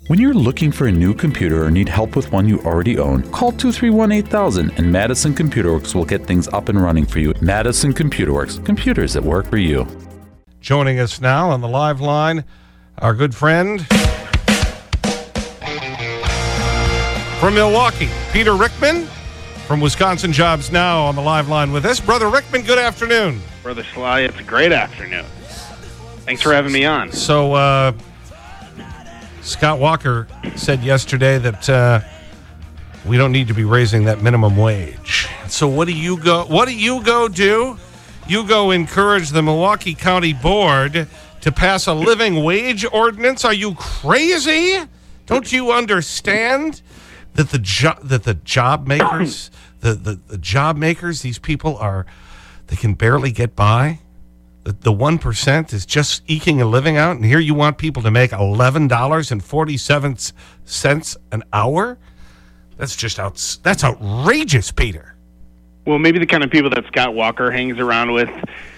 When you're looking for a new computer or need help with one you already own, call 231-8000 and Madison Computer Works will get things up and running for you. Madison Computer Works, computers that work for you. Joining us now on the live line, our good friend from Milwaukee, Peter Rickman from Wisconsin Jobs Now on the live line with us. Brother Rickman, good afternoon. Brother Sly, it's a great afternoon. Thanks for having me on. So, Scott Walker said yesterday that we don't need to be raising that minimum wage. So what do you go do? You go encourage the Milwaukee County Board to pass a living wage ordinance? Are you crazy? Don't you understand that the job makers, the job makers, these people they can barely get by? The 1% is just eking a living out, and here you want people to make $11.47 an hour? That's outrageous, Peter. Well, maybe the kind of people that Scott Walker hangs around with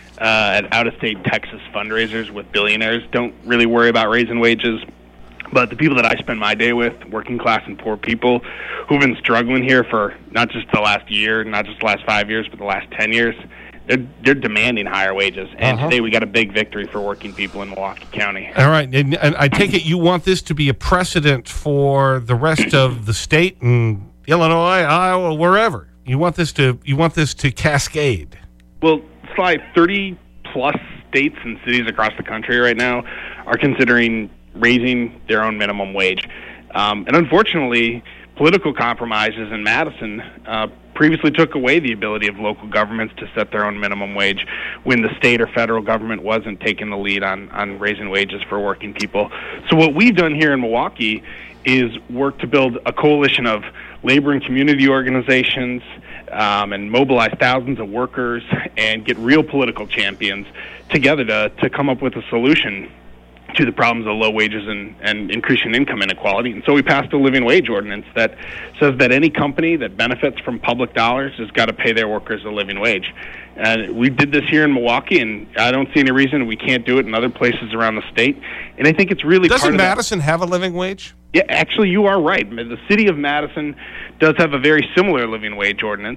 at out-of-state Texas fundraisers with billionaires don't really worry about raising wages. But the people that I spend my day with, working class and poor people who've been struggling here for not just the last year, not just the last 5 years, but the last 10 years, they're demanding higher wages. And today we got a big victory for working people in Milwaukee County. All right. And I take it you want this to be a precedent for the rest of the state and Illinois, Iowa, wherever. You want this to cascade. Well, Sly, 30-plus states and cities across the country right now are considering raising their own minimum wage. And unfortunately, political compromises in Madison previously took away the ability of local governments to set their own minimum wage when the state or federal government wasn't taking the lead on raising wages for working people. So what we've done here in Milwaukee is work to build a coalition of labor and community organizations and mobilize thousands of workers and get real political champions together to come up with a solution to the problems of low wages and increasing income inequality. And so we passed a living wage ordinance that says that any company that benefits from public dollars has got to pay their workers a living wage. And we did this here in Milwaukee, and I don't see any reason we can't do it in other places around the state. And I think it's really Doesn't Madison have a living wage? Yeah, actually, you are right. The city of Madison does have a very similar living wage ordinance.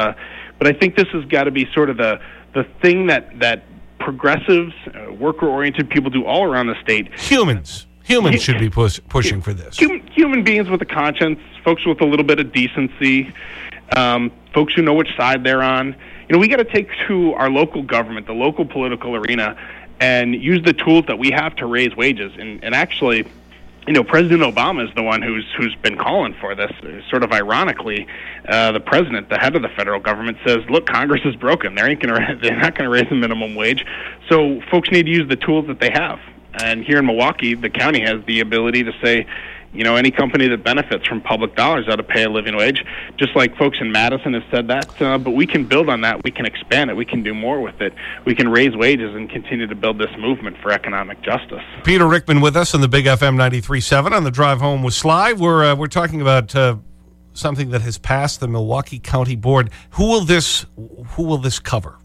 But I think this has got to be sort of the thing that progressives, worker-oriented people do all around the state. Humans should be pushing for this. Human beings with a conscience, folks with a little bit of decency, folks who know which side they're on. We got to take to our local government, the local political arena, and use the tools that we have to raise wages. And actually, President Obama is the one who's been calling for this. Sort of ironically, the president, the head of the federal government, says, "Look, Congress is broken. They're not going to raise the minimum wage. So folks need to use the tools that they have." And here in Milwaukee, the county has the ability to say, any company that benefits from public dollars ought to pay a living wage, just like folks in Madison have said that. But we can build on that. We can expand it. We can do more with it. We can raise wages and continue to build this movement for economic justice. Peter Rickman with us on the Big FM 93.7 on the Drive Home with Sly. We're talking about something that has passed the Milwaukee County Board. Who will this cover?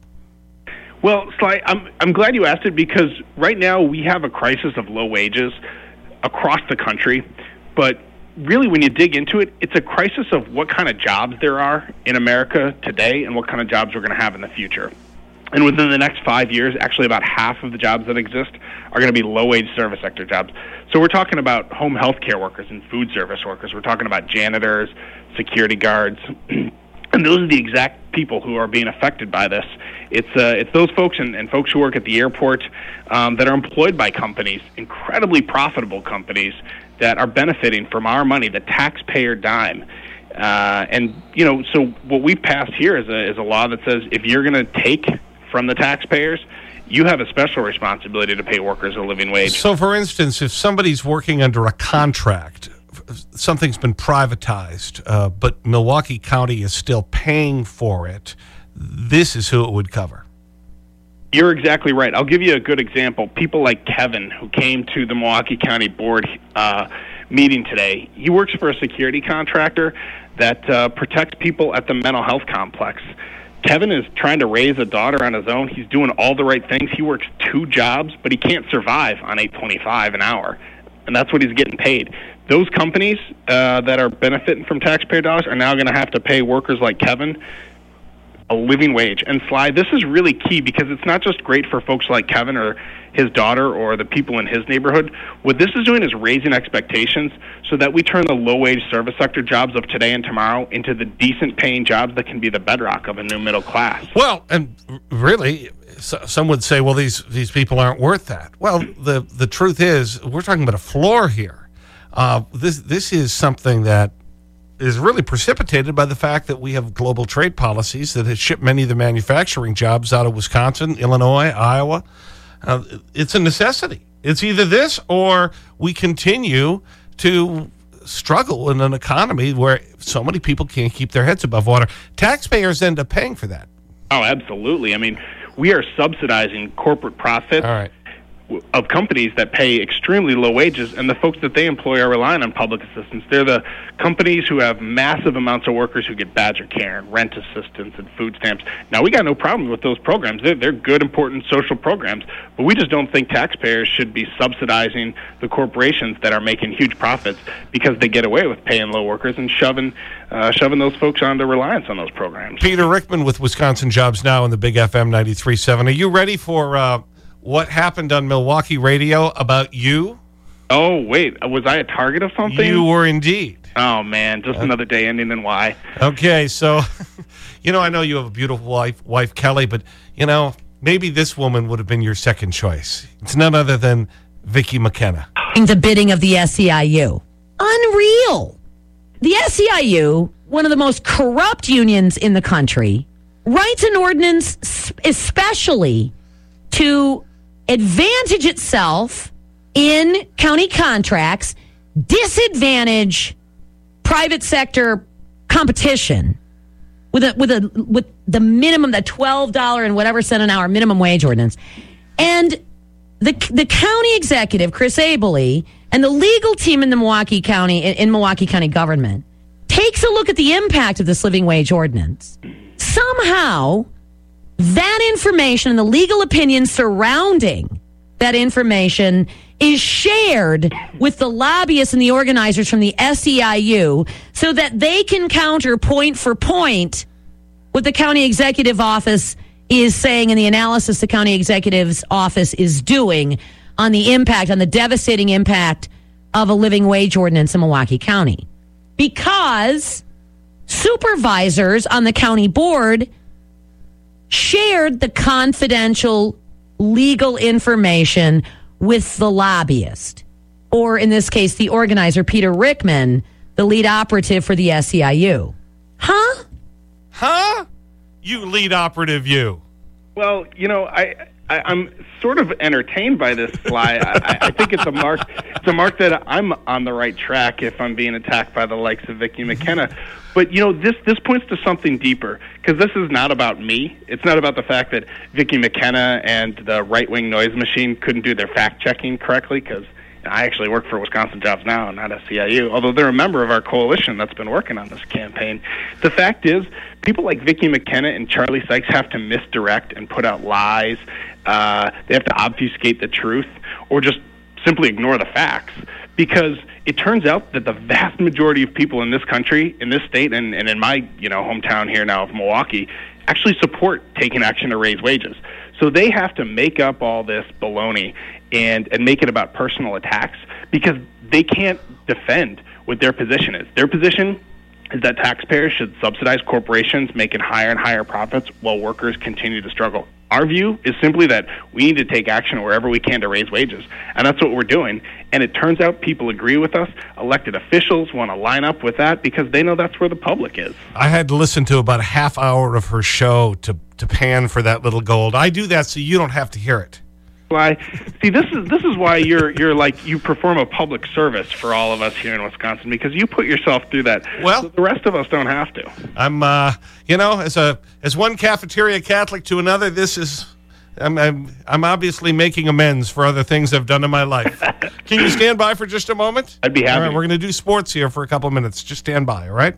Well, Sly, I'm glad you asked it, because right now we have a crisis of low wages across the country. But really, when you dig into it, it's a crisis of what kind of jobs there are in America today and what kind of jobs we're going to have in the future. And within the next 5 years, actually about half of the jobs that exist are going to be low-wage service sector jobs. So we're talking about home health care workers and food service workers. We're talking about janitors, security guards. And those are the exact people who are being affected by this. It's those folks and folks who work at the airport that are employed by companies, incredibly profitable companies, that are benefiting from our money, the taxpayer dime. So what we've passed here is a law that says if you're going to take from the taxpayers, you have a special responsibility to pay workers a living wage. So, for instance, if somebody's working under a contract, something's been privatized, but Milwaukee County is still paying for it, this is who it would cover. You're exactly right. I'll give you a good example. People like Kevin, who came to the Milwaukee County Board meeting today, he works for a security contractor that protects people at the mental health complex. Kevin is trying to raise a daughter on his own. He's doing all the right things. He works 2 jobs, but he can't survive on $8.25 an hour. and that's what he's getting paid. Those companies that are benefiting from taxpayer dollars are now going to have to pay workers like Kevin a living wage. And Sly, this is really key because it's not just great for folks like Kevin or his daughter or the people in his neighborhood. What this is doing is raising expectations so that we turn the low-wage service sector jobs of today and tomorrow into the decent-paying jobs that can be the bedrock of a new middle class. Well, and really, some would say, well, these people aren't worth that. Well, the truth is, we're talking about a floor here. This is something that is really precipitated by the fact that we have global trade policies that have shipped many of the manufacturing jobs out of Wisconsin, Illinois, Iowa. It's a necessity. It's either this or we continue to struggle in an economy where so many people can't keep their heads above water. Taxpayers end up paying for that. Oh, absolutely. I mean, we are subsidizing corporate profits. All right. Of companies that pay extremely low wages, and the folks that they employ are relying on public assistance. They're the companies who have massive amounts of workers who get Badger Care and rent assistance and food stamps. Now, we got no problem with those programs. They're good, important social programs, but we just don't think taxpayers should be subsidizing the corporations that are making huge profits because they get away with paying low workers and shoving those folks onto reliance on those programs. Peter Rickman with Wisconsin Jobs Now on the Big FM 93.7. Are you ready for what happened on Milwaukee radio about you? Oh, wait. Was I a target of something? You were indeed. Oh, man. Just another day ending in Y. Okay, so, I know you have a beautiful wife, Kelly, but, maybe this woman would have been your second choice. It's none other than Vicki McKenna. The bidding of the SEIU. Unreal. The SEIU, one of the most corrupt unions in the country, writes an ordinance especially to advantage itself in county contracts, disadvantage private sector competition with the minimum, the $12 and whatever cent an hour minimum wage ordinance. And the county executive, Chris Abele, and the legal team in Milwaukee County government takes a look at the impact of this living wage ordinance. Somehow, that information and the legal opinion surrounding that information is shared with the lobbyists and the organizers from the SEIU so that they can counter point for point what the county executive office is saying and the analysis the county executive's office is doing on the devastating impact of a living wage ordinance in Milwaukee County. Because supervisors on the county board shared the confidential legal information with the lobbyist, or in this case, the organizer, Peter Rickman, the lead operative for the SEIU. Huh? Huh? You lead operative, you. Well, I'm sort of entertained by this, Sly. I think it's a mark that I'm on the right track if I'm being attacked by the likes of Vicki McKenna. But, this points to something deeper, because this is not about me. It's not about the fact that Vicki McKenna and the right-wing noise machine couldn't do their fact-checking correctly, because I actually work for Wisconsin Jobs Now, not SEIU, although they're a member of our coalition that's been working on this campaign. The fact is, people like Vicki McKenna and Charlie Sykes have to misdirect and put out lies. They have to obfuscate the truth or just simply ignore the facts, because it turns out that the vast majority of people in this country, in this state, and in my hometown here now of Milwaukee, actually support taking action to raise wages. So they have to make up all this baloney and make it about personal attacks, because they can't defend what their position is. Their position is that taxpayers should subsidize corporations making higher and higher profits while workers continue to struggle. Our view is simply that we need to take action wherever we can to raise wages, and that's what we're doing. And it turns out people agree with us. Elected officials want to line up with that because they know that's where the public is. I had to listen to about a half hour of her show to pan for that little gold. I do that so you don't have to hear it. Why? See, this is why you're like, you perform a public service for all of us here in Wisconsin, because you put yourself through that. Well, so the rest of us don't have to. I'm as one cafeteria Catholic to another, I'm obviously making amends for other things I've done in my life. Can you stand by for just a moment? I'd be happy. All right, we're going to do sports here for a couple minutes. Just stand by, all right?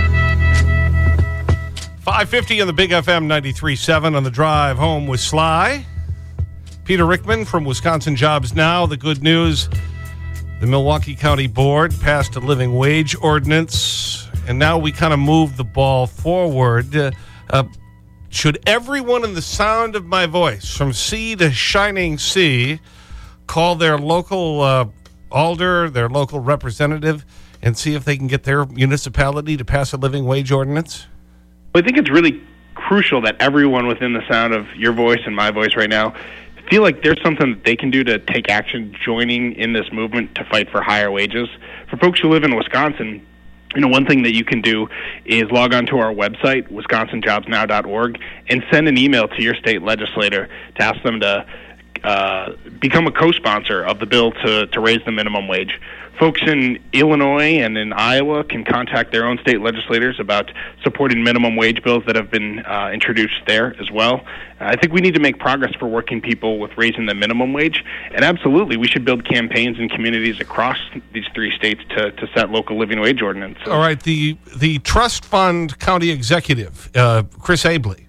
5:50 on the Big FM 93.7 on the drive home with Sly. Peter Rickman from Wisconsin Jobs Now. The good news, The Milwaukee County Board passed a living wage ordinance, and now we kind of move the ball forward. Should everyone in the sound of my voice, from sea to shining sea, call their local alder, their local representative, and see if they can get their municipality to pass a living wage ordinance? I think it's really crucial that everyone within the sound of your voice and my voice right now feel like there's something that they can do to take action joining in this movement to fight for higher wages. For folks who live in Wisconsin, one thing that you can do is log on to our website, wisconsinjobsnow.org, and send an email to your state legislator to ask them to become a co-sponsor of the bill to raise the minimum wage. Folks in Illinois and in Iowa can contact their own state legislators about supporting minimum wage bills that have been introduced there as well. I think we need to make progress for working people with raising the minimum wage, and absolutely we should build campaigns in communities across these 3 states to set local living wage ordinances. All right, the Trust Fund County Executive, Chris Abley,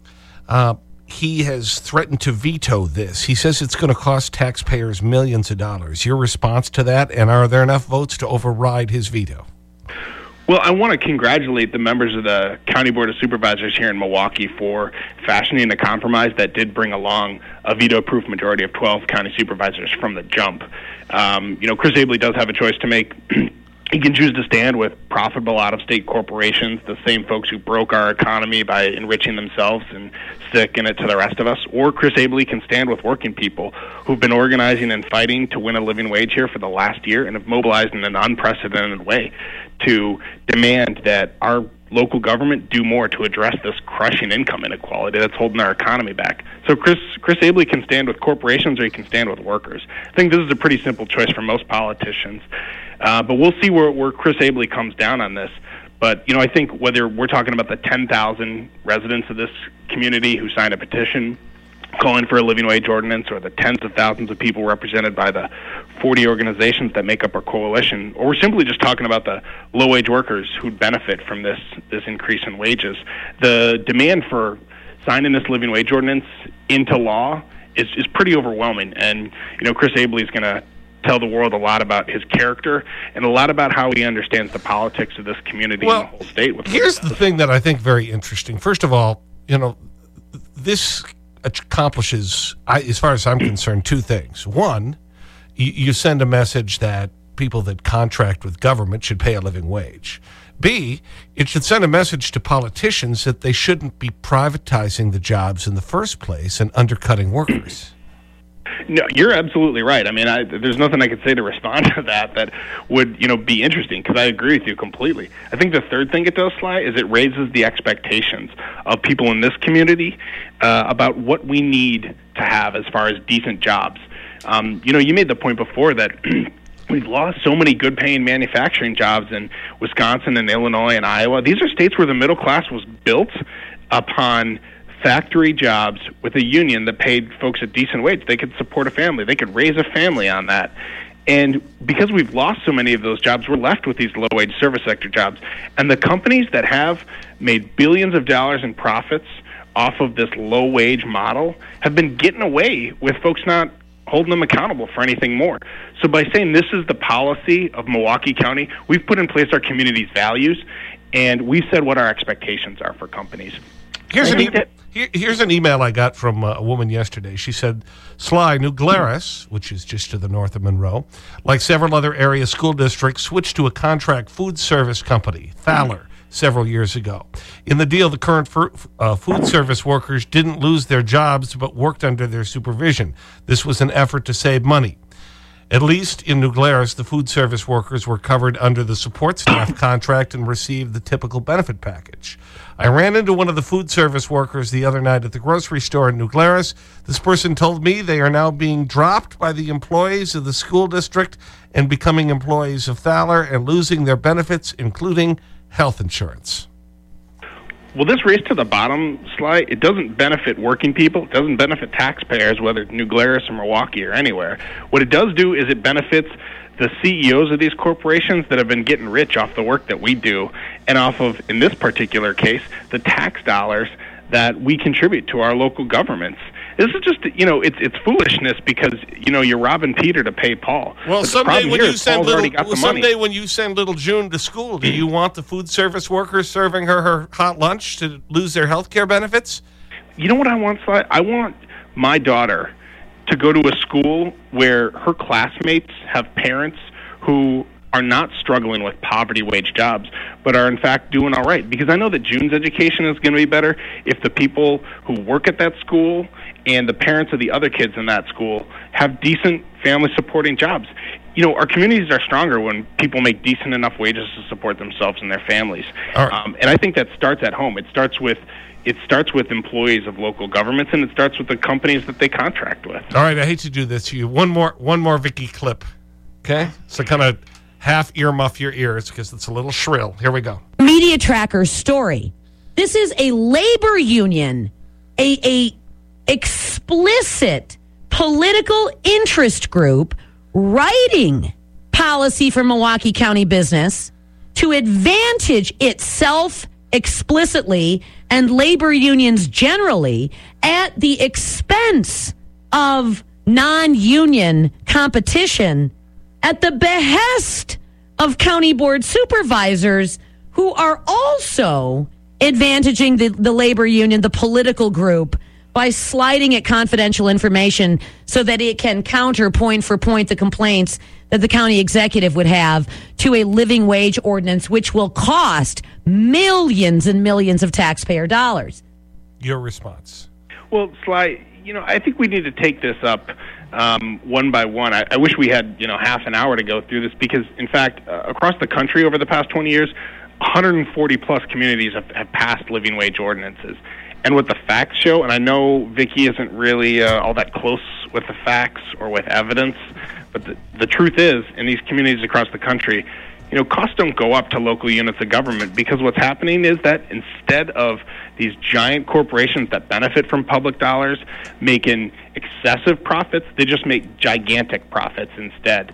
he has threatened to veto this. He says it's going to cost taxpayers millions of dollars. Your response to that, and are there enough votes to override his veto? Well, I want to congratulate the members of the County Board of Supervisors here in Milwaukee for fashioning a compromise that did bring along a veto-proof majority of 12 county supervisors from the jump. Chris Abley does have a choice to make. He can choose to stand with profitable out-of-state corporations, the same folks who broke our economy by enriching themselves and sticking it to the rest of us. Or Chris Abley can stand with working people who've been organizing and fighting to win a living wage here for the last year and have mobilized in an unprecedented way to demand that our local government do more to address this crushing income inequality that's holding our economy back. So Chris Abley can stand with corporations or he can stand with workers. I think this is a pretty simple choice for most politicians. But we'll see where Chris Abley comes down on this. But, I think whether we're talking about the 10,000 residents of this community who signed a petition calling for a living wage ordinance, or the tens of thousands of people represented by the 40 organizations that make up our coalition, or we're simply just talking about the low-wage workers who'd benefit from this increase in wages, the demand for signing this living wage ordinance into law is pretty overwhelming. And, Chris Abley is going to tell the world a lot about his character and a lot about how he understands the politics of this community and the whole state. Here's the thing that I think very interesting. First of all, this accomplishes, as far as I'm concerned, 2 things. One, you send a message that people that contract with government should pay a living wage. B, it should send a message to politicians that they shouldn't be privatizing the jobs in the first place and undercutting workers. No, you're absolutely right. I mean, there's nothing I could say to respond to that would, be interesting, because I agree with you completely. I think the third thing it does, Sly, is it raises the expectations of people in this community about what we need to have as far as decent jobs. You made the point before that we've lost so many good-paying manufacturing jobs in Wisconsin and Illinois and Iowa. These are states where the middle class was built upon factory jobs with a union that paid folks a decent wage. They could support a family. They could raise a family on that. And because we've lost so many of those jobs, we're left with these low-wage service sector jobs. And the companies that have made billions of dollars in profits off of this low-wage model have been getting away with folks not holding them accountable for anything more. So by saying this is the policy of Milwaukee County, we've put in place our community's values, and we've said what our expectations are for companies. Here's an email I got from a woman yesterday. She said, Sly, New Glarus, which is just to the north of Monroe, like several other area school districts, switched to a contract food service company, Thaler, several years ago. In the deal, the current food service workers didn't lose their jobs but worked under their supervision. This was an effort to save money. At least in New Glarus, the food service workers were covered under the support staff contract and received the typical benefit package. I ran into one of the food service workers the other night at the grocery store in New Glarus. This person told me they are now being dropped by the employees of the school district and becoming employees of Thaler and losing their benefits, including health insurance. Well, this race to the bottom, Sly, it doesn't benefit working people. It doesn't benefit taxpayers, whether it's New Glarus or Milwaukee or anywhere. What it does do is it benefits the CEOs of these corporations that have been getting rich off the work that we do and off of, in this particular case, the tax dollars that we contribute to our local governments. This is just, it's foolishness because, you're robbing Peter to pay Paul. Well, But someday when you send little June to school, do you want the food service workers serving her hot lunch to lose their health care benefits? You know what I want, Sly? I want my daughter to go to a school where her classmates have parents who are not struggling with poverty wage jobs, but are in fact doing all right. Because I know that June's education is going to be better if the people who work at that school and the parents of the other kids in that school have decent family supporting jobs. Our communities are stronger when people make decent enough wages to support themselves and their families. Right. And I think that starts at home. It starts with employees of local governments, and it starts with the companies that they contract with. All right, I hate to do this to you. One more Vicky clip, okay? So kind of half earmuff your ears because it's a little shrill. Here we go. Media Tracker's story. This is a labor union, a explicit political interest group writing policy for Milwaukee County business to advantage itself explicitly and labor unions generally at the expense of non-union competition at the behest of county board supervisors who are also advantaging the labor union, the political group, by sliding it confidential information so that it can counter point for point the complaints that the county executive would have to a living wage ordinance, which will cost millions and millions of taxpayer dollars. Your response. Well, Sly, I think we need to take this up one by one. I wish we had, half an hour to go through this because, in fact, across the country over the past 20 years, 140-plus communities have passed living wage ordinances. And what the facts show, and I know Vicky isn't really all that close with the facts or with evidence, but the truth is, in these communities across the country, costs don't go up to local units of government because what's happening is that instead of these giant corporations that benefit from public dollars making excessive profits, they just make gigantic profits instead.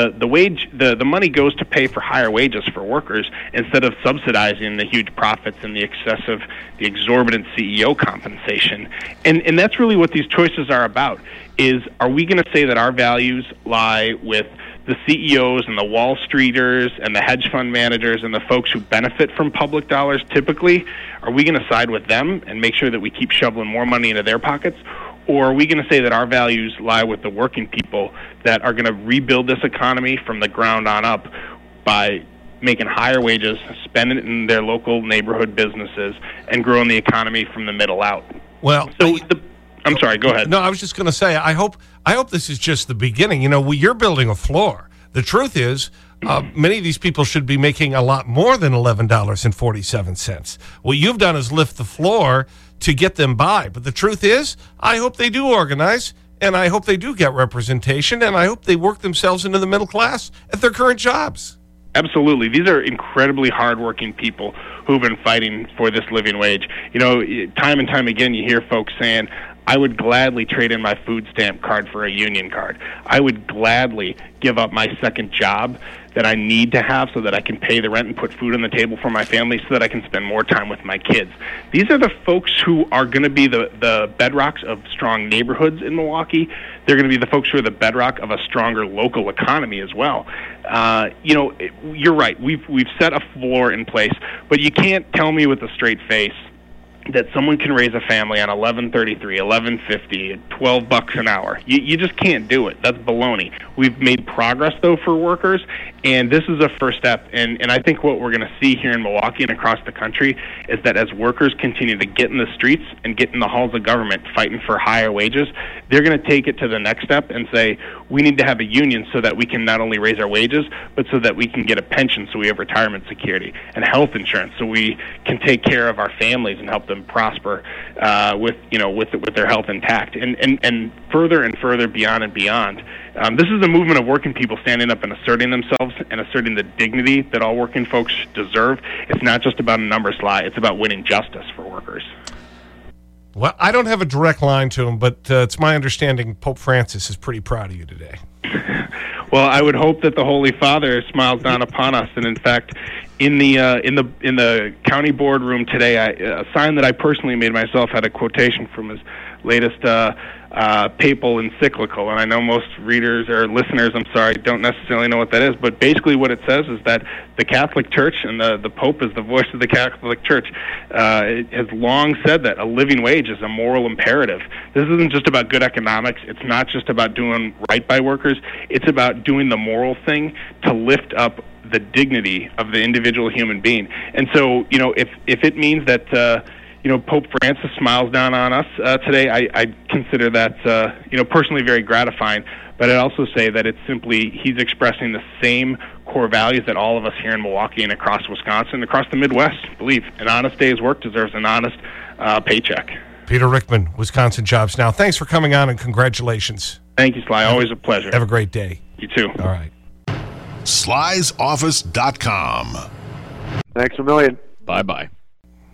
The money goes to pay for higher wages for workers instead of subsidizing the huge profits and the exorbitant CEO compensation. And that's really what these choices are about. Are we going to say that our values lie with the CEOs and the Wall Streeters and the hedge fund managers and the folks who benefit from public dollars typically? Are we going to side with them and make sure that we keep shoveling more money into their pockets? Or are we going to say that our values lie with the working people that are going to rebuild this economy from the ground on up by making higher wages, spending it in their local neighborhood businesses, and growing the economy from the middle out? Well, I'm sorry, go ahead. No, I was just going to say, I hope this is just the beginning. You're building a floor. The truth is, many of these people should be making a lot more than $11.47. What you've done is lift the floor to get them by. But the truth is, I hope they do organize, and I hope they do get representation, and I hope they work themselves into the middle class at their current jobs. Absolutely. These are incredibly hardworking people who've been fighting for this living wage. Time and time again, you hear folks saying, I would gladly trade in my food stamp card for a union card. I would gladly give up my second job that I need to have so that I can pay the rent and put food on the table for my family so that I can spend more time with my kids. These are the folks who are going to be the bedrocks of strong neighborhoods in Milwaukee. They're going to be the folks who are the bedrock of a stronger local economy as well. You're right. We've set a floor in place, but you can't tell me with a straight face that someone can raise a family on $11.33, $11.50, $12 an hour. You just can't do it. That's baloney. We've made progress, though, for workers, and this is a first step. And I think what we're going to see here in Milwaukee and across the country is that as workers continue to get in the streets and get in the halls of government fighting for higher wages, they're going to take it to the next step and say, we need to have a union so that we can not only raise our wages, but so that we can get a pension so we have retirement security and health insurance so we can take care of our families and help them prosper with their health intact, and further beyond and beyond. This is a movement of working people standing up and asserting themselves and asserting the dignity that all working folks deserve. It's not just about a number slide. It's about winning justice for workers. Well, I don't have a direct line to him, but it's my understanding Pope Francis is pretty proud of you today. Well, I would hope that the Holy Father smiles down upon us. And in fact, in the county boardroom today, a sign that I personally made myself had a quotation from his latest papal encyclical, and I know most readers or listeners, don't necessarily know what that is, but basically what it says is that the Catholic Church, and the Pope is the voice of the Catholic Church, has long said that a living wage is a moral imperative. This isn't just about good economics. It's not just about doing right by workers. It's about doing the moral thing to lift up the dignity of the individual human being. And so, if it means that Pope Francis smiles down on us today, I consider that, personally very gratifying. But I'd also say that it's simply he's expressing the same core values that all of us here in Milwaukee and across Wisconsin, across the Midwest, believe. An honest day's work deserves an honest paycheck. Peter Rickman, Wisconsin Jobs Now. Thanks for coming on, and congratulations. Thank you, Sly. Always a pleasure. Have a great day. You too. All right. Sly'sOffice.com. Thanks a million. Bye-bye.